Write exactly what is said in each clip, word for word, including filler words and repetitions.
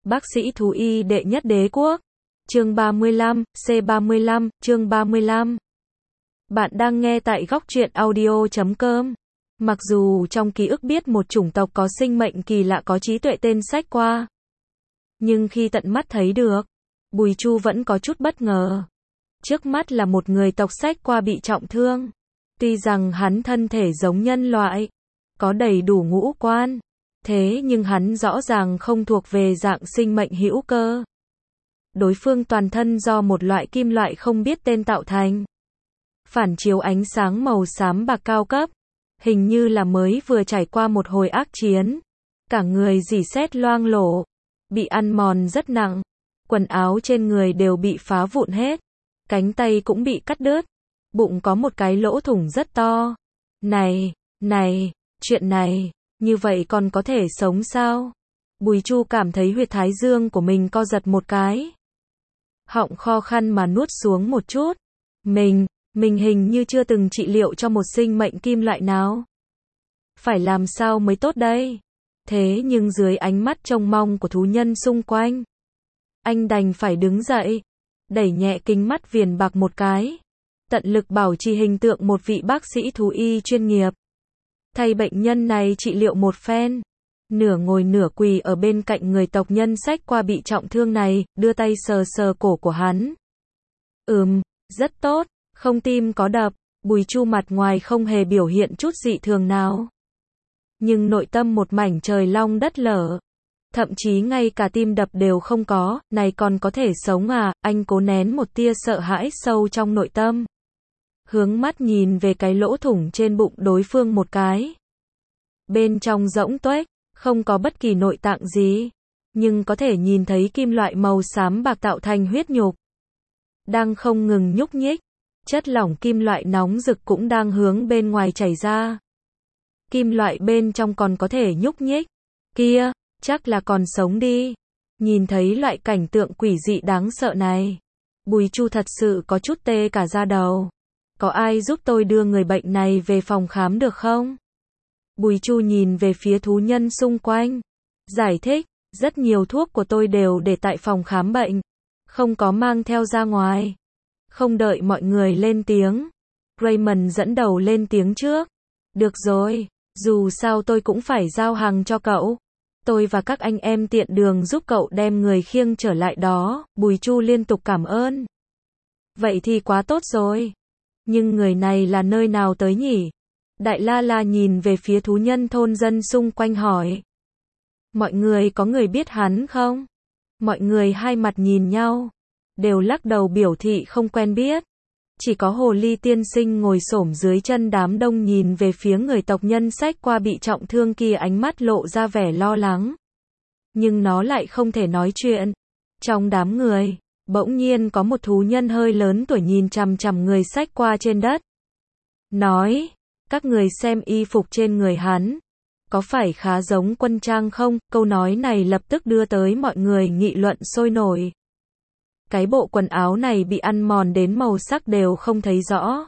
Bác sĩ thú y đệ nhất đế quốc. Chương ba mươi lăm, C ba mươi lăm, chương ba mươi lăm. Bạn đang nghe tại góc truyện audio chấm com. Mặc dù trong ký ức biết một chủng tộc có sinh mệnh kỳ lạ có trí tuệ tên sách qua, nhưng khi tận mắt thấy được, Bùi Chu vẫn có chút bất ngờ. Trước mắt là một người tộc sách qua bị trọng thương. Tuy rằng hắn thân thể giống nhân loại, có đầy đủ ngũ quan, thế nhưng hắn rõ ràng không thuộc về dạng sinh mệnh hữu cơ. Đối phương toàn thân do một loại kim loại không biết tên tạo thành, phản chiếu ánh sáng màu xám bạc cao cấp, hình như là mới vừa trải qua một hồi ác chiến. Cả người rỉ sét loang lổ, bị ăn mòn rất nặng, quần áo trên người đều bị phá vụn hết, cánh tay cũng bị cắt đứt, bụng có một cái lỗ thủng rất to. Này, này, chuyện này, như vậy còn có thể sống sao? Bùi Chu cảm thấy huyệt thái dương của mình co giật một cái. Họng kho khăn mà nuốt xuống một chút. Mình, mình hình như chưa từng trị liệu cho một sinh mệnh kim loại nào. Phải làm sao mới tốt đây? Thế nhưng dưới ánh mắt trông mong của thú nhân xung quanh, anh đành phải đứng dậy, đẩy nhẹ kính mắt viền bạc một cái, tận lực bảo trì hình tượng một vị bác sĩ thú y chuyên nghiệp. Thay bệnh nhân này trị liệu một phen, nửa ngồi nửa quỳ ở bên cạnh người tộc nhân sách qua bị trọng thương này, đưa tay sờ sờ cổ của hắn. Ừm, rất tốt, không tim có đập. Bùi Chu mặt ngoài không hề biểu hiện chút dị thường nào, nhưng nội tâm một mảnh trời long đất lở. Thậm chí ngay cả tim đập đều không có, này còn có thể sống à? Anh cố nén một tia sợ hãi sâu trong nội tâm, hướng mắt nhìn về cái lỗ thủng trên bụng đối phương một cái. Bên trong rỗng tuếch, không có bất kỳ nội tạng gì, nhưng có thể nhìn thấy kim loại màu xám bạc tạo thành huyết nhục, đang không ngừng nhúc nhích. Chất lỏng kim loại nóng rực cũng đang hướng bên ngoài chảy ra. Kim loại bên trong còn có thể nhúc nhích. Kia, chắc là còn sống đi. Nhìn thấy loại cảnh tượng quỷ dị đáng sợ này, Bùi Chu thật sự có chút tê cả da đầu. Có ai giúp tôi đưa người bệnh này về phòng khám được không? Bùi Chu nhìn về phía thú nhân xung quanh, giải thích, rất nhiều thuốc của tôi đều để tại phòng khám bệnh, không có mang theo ra ngoài. Không đợi mọi người lên tiếng, Raymond dẫn đầu lên tiếng trước. Được rồi, dù sao tôi cũng phải giao hàng cho cậu. Tôi và các anh em tiện đường giúp cậu đem người khiêng trở lại đó. Bùi Chu liên tục cảm ơn. Vậy thì quá tốt rồi. Nhưng người này là nơi nào tới nhỉ? Đại La La nhìn về phía thú nhân thôn dân xung quanh hỏi. Mọi người có người biết hắn không? Mọi người hai mặt nhìn nhau, đều lắc đầu biểu thị không quen biết. Chỉ có hồ ly tiên sinh ngồi xổm dưới chân đám đông nhìn về phía người tộc nhân sách qua bị trọng thương kia, ánh mắt lộ ra vẻ lo lắng. Nhưng nó lại không thể nói chuyện. Trong đám người, bỗng nhiên có một thú nhân hơi lớn tuổi nhìn chằm chằm người sách qua trên đất. Nói, các người xem y phục trên người hắn, có phải khá giống quân trang không? Câu nói này lập tức đưa tới mọi người nghị luận sôi nổi. Cái bộ quần áo này bị ăn mòn đến màu sắc đều không thấy rõ.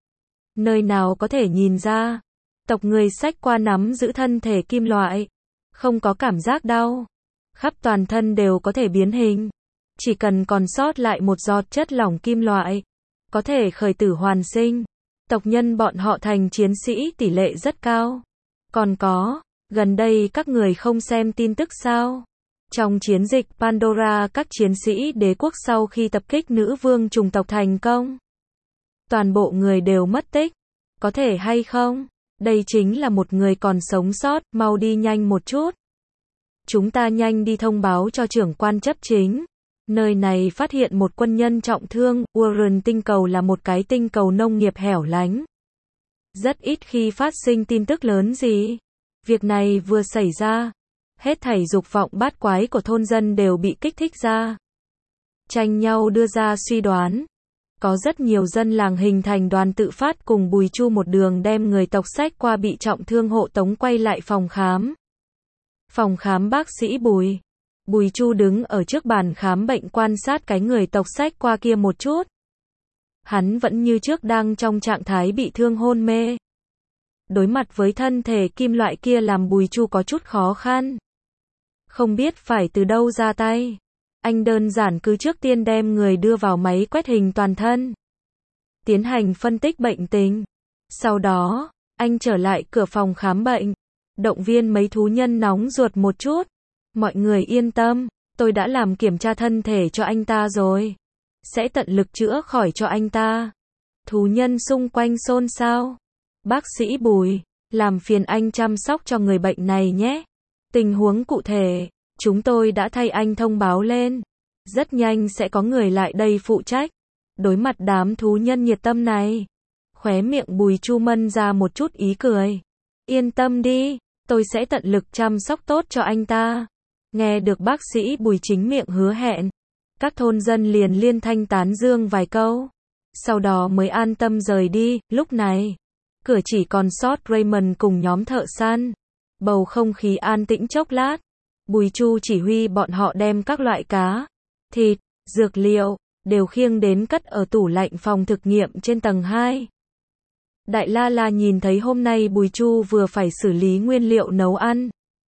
Nơi nào có thể nhìn ra? Tộc người sách qua nắm giữ thân thể kim loại, không có cảm giác đau, khắp toàn thân đều có thể biến hình. Chỉ cần còn sót lại một giọt chất lỏng kim loại, có thể khởi tử hoàn sinh. Tộc nhân bọn họ thành chiến sĩ tỷ lệ rất cao. Còn có, gần đây các người không xem tin tức sao? Trong chiến dịch Pandora, các chiến sĩ đế quốc sau khi tập kích nữ vương chủng tộc thành công, toàn bộ người đều mất tích. Có thể hay không? Đây chính là một người còn sống sót, mau đi nhanh một chút. Chúng ta nhanh đi thông báo cho trưởng quan chấp chính. Nơi này phát hiện một quân nhân trọng thương. Warren tinh cầu là một cái tinh cầu nông nghiệp hẻo lánh, rất ít khi phát sinh tin tức lớn gì. Việc này vừa xảy ra, hết thảy dục vọng bát quái của thôn dân đều bị kích thích ra, tranh nhau đưa ra suy đoán. Có rất nhiều dân làng hình thành đoàn tự phát cùng Bùi Chu một đường đem người tộc sách qua bị trọng thương hộ tống quay lại phòng khám. Phòng khám bác sĩ Bùi. Bùi Chu đứng ở trước bàn khám bệnh quan sát cái người tộc sách qua kia một chút. Hắn vẫn như trước đang trong trạng thái bị thương hôn mê. Đối mặt với thân thể kim loại kia làm Bùi Chu có chút khó khăn. Không biết phải từ đâu ra tay. Anh đơn giản cứ trước tiên đem người đưa vào máy quét hình toàn thân, tiến hành phân tích bệnh tình. Sau đó, anh trở lại cửa phòng khám bệnh, động viên mấy thú nhân nóng ruột một chút. Mọi người yên tâm, tôi đã làm kiểm tra thân thể cho anh ta rồi. Sẽ tận lực chữa khỏi cho anh ta. Thú nhân xung quanh xôn xao. Bác sĩ Bùi, làm phiền anh chăm sóc cho người bệnh này nhé. Tình huống cụ thể, chúng tôi đã thay anh thông báo lên. Rất nhanh sẽ có người lại đây phụ trách. Đối mặt đám thú nhân nhiệt tâm này, khóe miệng Bùi Chu mân ra một chút ý cười. Yên tâm đi, tôi sẽ tận lực chăm sóc tốt cho anh ta. Nghe được bác sĩ Bùi chính miệng hứa hẹn, các thôn dân liền liên thanh tán dương vài câu. Sau đó mới an tâm rời đi. Lúc này, cửa chỉ còn sót Raymond cùng nhóm thợ săn. Bầu không khí an tĩnh chốc lát. Bùi Chu chỉ huy bọn họ đem các loại cá, thịt, dược liệu, đều khiêng đến cất ở tủ lạnh phòng thực nghiệm trên tầng hai. Đại La La nhìn thấy hôm nay Bùi Chu vừa phải xử lý nguyên liệu nấu ăn,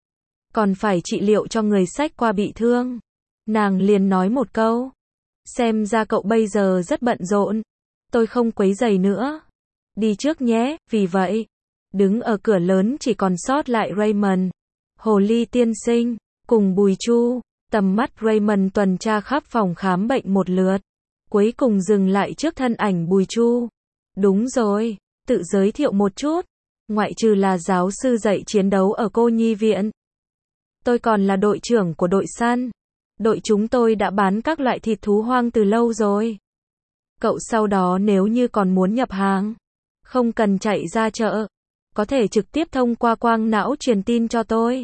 còn phải trị liệu cho người xách qua bị thương. Nàng liền nói một câu. Xem ra cậu bây giờ rất bận rộn. Tôi không quấy rầy nữa. Đi trước nhé. Vì vậy, đứng ở cửa lớn chỉ còn sót lại Raymond, Hồ Ly tiên sinh, cùng Bùi Chu. Tầm mắt Raymond tuần tra khắp phòng khám bệnh một lượt, cuối cùng dừng lại trước thân ảnh Bùi Chu. Đúng rồi, tự giới thiệu một chút. Ngoại trừ là giáo sư dạy chiến đấu ở cô nhi viện, tôi còn là đội trưởng của đội săn. Đội chúng tôi đã bán các loại thịt thú hoang từ lâu rồi. Cậu sau đó nếu như còn muốn nhập hàng, không cần chạy ra chợ, có thể trực tiếp thông qua quang não truyền tin cho tôi.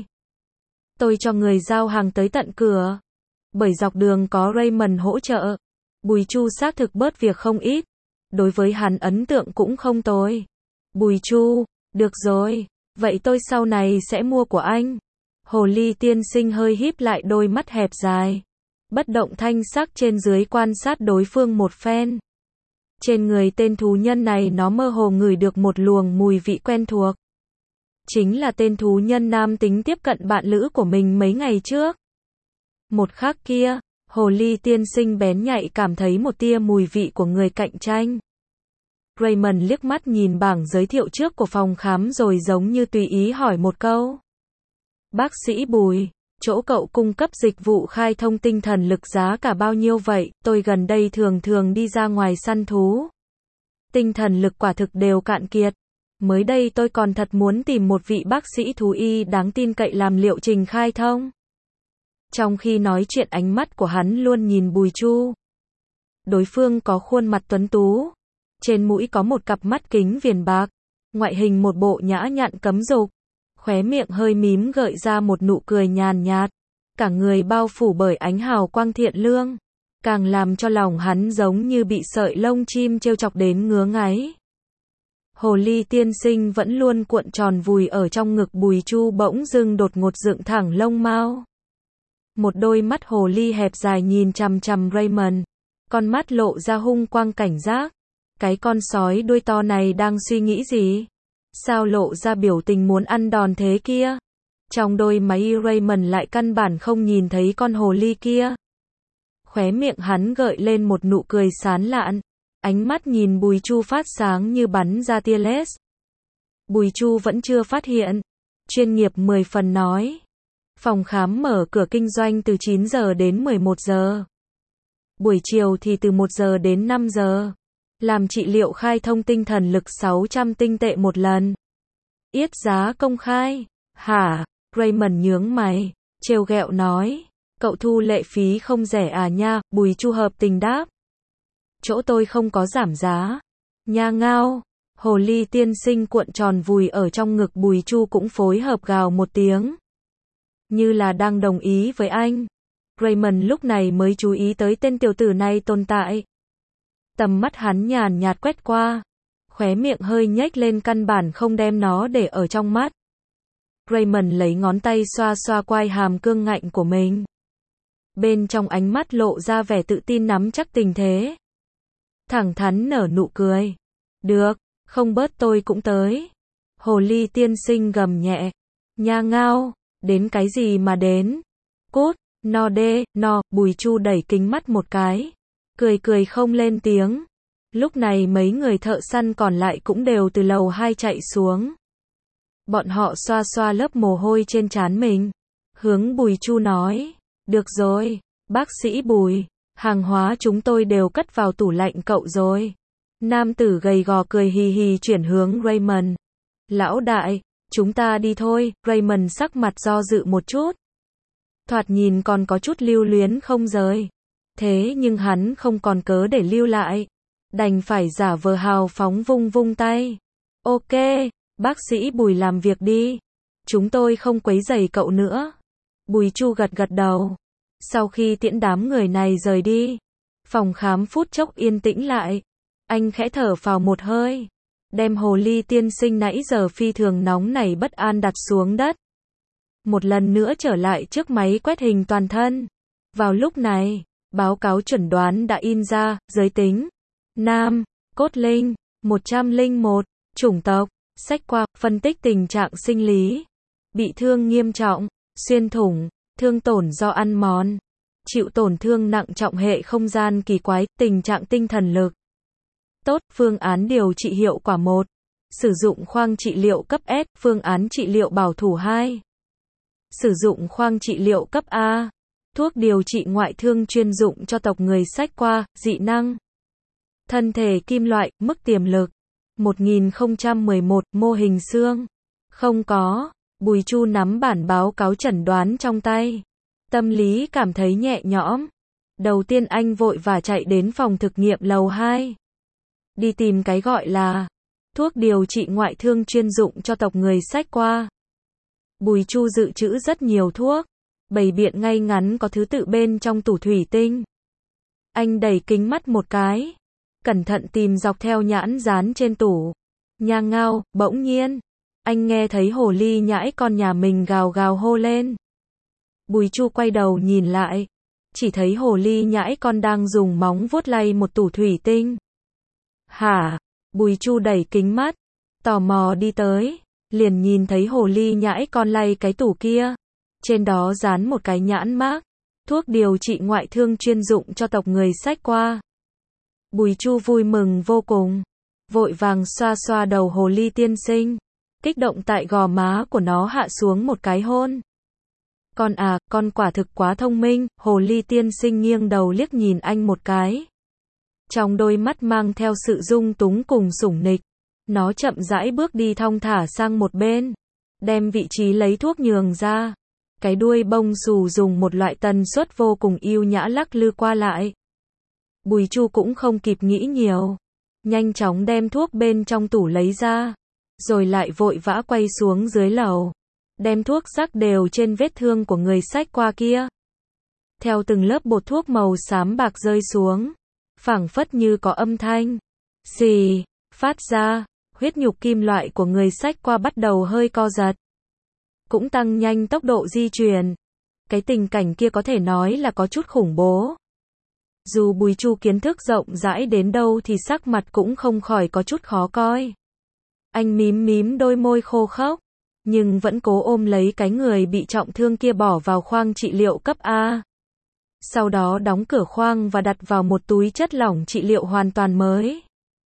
Tôi cho người giao hàng tới tận cửa. Bởi dọc đường có Raymond hỗ trợ, Bùi Chu xác thực bớt việc không ít. Đối với hắn ấn tượng cũng không tồi. Bùi Chu, được rồi, vậy tôi sau này sẽ mua của anh. Hồ Ly tiên sinh hơi híp lại đôi mắt hẹp dài, bất động thanh sắc trên dưới quan sát đối phương một phen. Trên người tên thú nhân này nó mơ hồ ngửi được một luồng mùi vị quen thuộc. Chính là tên thú nhân nam tính tiếp cận bạn lữ của mình mấy ngày trước. Một khắc kia, Hồ Ly tiên sinh bén nhạy cảm thấy một tia mùi vị của người cạnh tranh. Raymond liếc mắt nhìn bảng giới thiệu trước của phòng khám rồi giống như tùy ý hỏi một câu. Bác sĩ Bùi, chỗ cậu cung cấp dịch vụ khai thông tinh thần lực giá cả bao nhiêu vậy? Tôi gần đây thường thường đi ra ngoài săn thú. Tinh thần lực quả thực đều cạn kiệt. Mới đây tôi còn thật muốn tìm một vị bác sĩ thú y đáng tin cậy làm liệu trình khai thông. Trong khi nói chuyện ánh mắt của hắn luôn nhìn Bùi Chu. Đối phương có khuôn mặt tuấn tú. Trên mũi có một cặp mắt kính viền bạc. Ngoại hình một bộ nhã nhặn cấm dục. Khóe miệng hơi mím gợi ra một nụ cười nhàn nhạt. Cả người bao phủ bởi ánh hào quang thiện lương. Càng làm cho lòng hắn giống như bị sợi lông chim trêu chọc đến ngứa ngáy. Hồ Ly tiên sinh vẫn luôn cuộn tròn vùi ở trong ngực Bùi Chu bỗng dưng đột ngột dựng thẳng lông mao. Một đôi mắt hồ ly hẹp dài nhìn chằm chằm Raymond. Con mắt lộ ra hung quang cảnh giác. Cái con sói đuôi to này đang suy nghĩ gì? Sao lộ ra biểu tình muốn ăn đòn thế kia? Trong đôi máy Raymond lại căn bản không nhìn thấy con hồ ly kia. Khóe miệng hắn gợi lên một nụ cười sán lạn. Ánh mắt nhìn Bùi Chu phát sáng như bắn ra tia laser. Bùi Chu vẫn chưa phát hiện. Chuyên nghiệp mười phần nói. Phòng khám mở cửa kinh doanh từ chín giờ đến mười một giờ. Buổi chiều thì từ một giờ đến năm giờ. Làm trị liệu khai thông tinh thần lực sáu trăm tinh tệ một lần. Yết giá công khai. Hả? Raymond nhướng mày, trêu ghẹo nói. Cậu thu lệ phí không rẻ à nha? Bùi Chu hợp tình đáp. Chỗ tôi không có giảm giá. Nha ngao. Hồ Ly tiên sinh cuộn tròn vùi ở trong ngực Bùi Chu cũng phối hợp gào một tiếng. Như là đang đồng ý với anh. Raymond lúc này mới chú ý tới tên tiểu tử này tồn tại. Tầm mắt hắn nhàn nhạt quét qua. Khóe miệng hơi nhếch lên căn bản không đem nó để ở trong mắt. Raymond lấy ngón tay xoa xoa quai hàm cương ngạnh của mình. Bên trong ánh mắt lộ ra vẻ tự tin nắm chắc tình thế. Thẳng thắn nở nụ cười. Được, không bớt tôi cũng tới. Hồ Ly tiên sinh gầm nhẹ. Nha ngao, đến cái gì mà đến? Cút, no đê, no, Bùi Chu đẩy kính mắt một cái. Cười cười không lên tiếng. Lúc này mấy người thợ săn còn lại cũng đều từ lầu hai chạy xuống. Bọn họ xoa xoa lớp mồ hôi trên trán mình. Hướng Bùi Chu nói. Được rồi, bác sĩ Bùi, hàng hóa chúng tôi đều cất vào tủ lạnh cậu rồi. Nam tử gầy gò cười hì hì chuyển hướng Raymond. Lão đại, chúng ta đi thôi. Raymond sắc mặt do dự một chút. Thoạt nhìn còn có chút lưu luyến không rời. Thế nhưng hắn không còn cớ để lưu lại. Đành phải giả vờ hào phóng vung vung tay. Ok, bác sĩ Bùi làm việc đi. Chúng tôi không quấy rầy cậu nữa. Bùi Chu gật gật đầu. Sau khi tiễn đám người này rời đi, phòng khám phút chốc yên tĩnh lại. Anh khẽ thở phào một hơi. Đem hồ ly tiên sinh nãy giờ phi thường nóng nảy bất an đặt xuống đất. Một lần nữa trở lại trước máy quét hình toàn thân. Vào lúc này, báo cáo chuẩn đoán đã in ra, giới tính. Nam, cốt linh, một trăm lẻ một, chủng tộc, sách qua, phân tích tình trạng sinh lý. Bị thương nghiêm trọng, xuyên thủng, thương tổn do ăn mòn. Chịu tổn thương nặng trọng hệ không gian kỳ quái, tình trạng tinh thần lực. Tốt, phương án điều trị hiệu quả một. Sử dụng khoang trị liệu cấp S, phương án trị liệu bảo thủ hai. Sử dụng khoang trị liệu cấp A. Thuốc điều trị ngoại thương chuyên dụng cho tộc người sách qua, dị năng. Thân thể kim loại, mức tiềm lực. một nghìn không trăm mười một, mô hình xương. Không có. Bùi Chu nắm bản báo cáo chẩn đoán trong tay. Tâm lý cảm thấy nhẹ nhõm. Đầu tiên anh vội vã chạy đến phòng thực nghiệm lầu hai. Đi tìm cái gọi là thuốc điều trị ngoại thương chuyên dụng cho tộc người sách qua. Bùi Chu dự trữ rất nhiều thuốc. Bày biện ngay ngắn có thứ tự bên trong tủ thủy tinh. Anh đẩy kính mắt một cái. Cẩn thận tìm dọc theo nhãn dán trên tủ. Nha ngao, bỗng nhiên. Anh nghe thấy hồ ly nhãi con nhà mình gào gào hô lên. Bùi Chu quay đầu nhìn lại. Chỉ thấy hồ ly nhãi con đang dùng móng vuốt lay một tủ thủy tinh. Hả? Bùi Chu đẩy kính mắt. Tò mò đi tới. Liền nhìn thấy hồ ly nhãi con lay cái tủ kia. Trên đó dán một cái nhãn mác. Thuốc điều trị ngoại thương chuyên dụng cho tộc người sách qua. Bùi Chu vui mừng vô cùng. Vội vàng xoa xoa đầu hồ ly tiên sinh. Kích động tại gò má của nó hạ xuống một cái hôn. Con à, con quả thực quá thông minh. Hồ ly tiên sinh nghiêng đầu liếc nhìn anh một cái. Trong đôi mắt mang theo sự dung túng cùng sủng nịch. Nó chậm rãi bước đi thong thả sang một bên. Đem vị trí lấy thuốc nhường ra. Cái đuôi bông xù dùng một loại tần suất vô cùng yêu nhã lắc lư qua lại. Bùi Chu cũng không kịp nghĩ nhiều. Nhanh chóng đem thuốc bên trong tủ lấy ra. Rồi lại vội vã quay xuống dưới lầu. Đem thuốc rắc đều trên vết thương của người sách qua kia. Theo từng lớp bột thuốc màu xám bạc rơi xuống. Phảng phất như có âm thanh. Xì, phát ra. Huyết nhục kim loại của người sách qua bắt đầu hơi co giật. Cũng tăng nhanh tốc độ di chuyển. Cái tình cảnh kia có thể nói là có chút khủng bố. Dù Bùi Chu kiến thức rộng rãi đến đâu thì sắc mặt cũng không khỏi có chút khó coi. Anh mím mím đôi môi khô khốc, nhưng vẫn cố ôm lấy cái người bị trọng thương kia bỏ vào khoang trị liệu cấp A. Sau đó đóng cửa khoang và đặt vào một túi chất lỏng trị liệu hoàn toàn mới.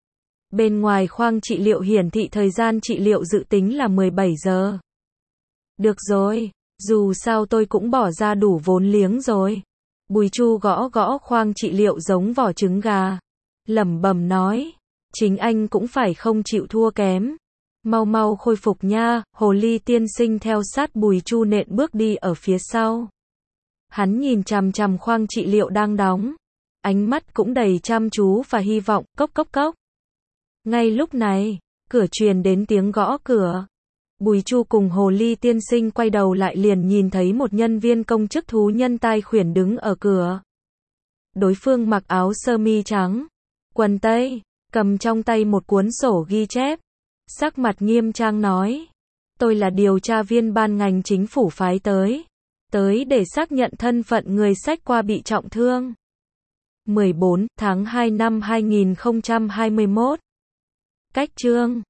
Bên ngoài khoang trị liệu hiển thị thời gian trị liệu dự tính là mười bảy giờ. Được rồi, dù sao tôi cũng bỏ ra đủ vốn liếng rồi. Bùi Chu gõ gõ khoang trị liệu giống vỏ trứng gà. Lẩm bẩm nói. Chính anh cũng phải không chịu thua kém. Mau mau khôi phục nha. Hồ ly tiên sinh theo sát Bùi Chu nện bước đi ở phía sau. Hắn nhìn chằm chằm khoang trị liệu đang đóng. Ánh mắt cũng đầy chăm chú và hy vọng. Cốc cốc cốc. Ngay lúc này, cửa truyền đến tiếng gõ cửa. Bùi Chu cùng hồ ly tiên sinh quay đầu lại liền nhìn thấy một nhân viên công chức thú nhân tai khuyển đứng ở cửa. Đối phương mặc áo sơ mi trắng, quần tây, cầm trong tay một cuốn sổ ghi chép. Sắc mặt nghiêm trang nói. Tôi là điều tra viên ban ngành chính phủ phái tới. Tới để xác nhận thân phận người sách qua bị trọng thương. mười bốn tháng hai năm hai nghìn không trăm hai mươi mốt. Cách chương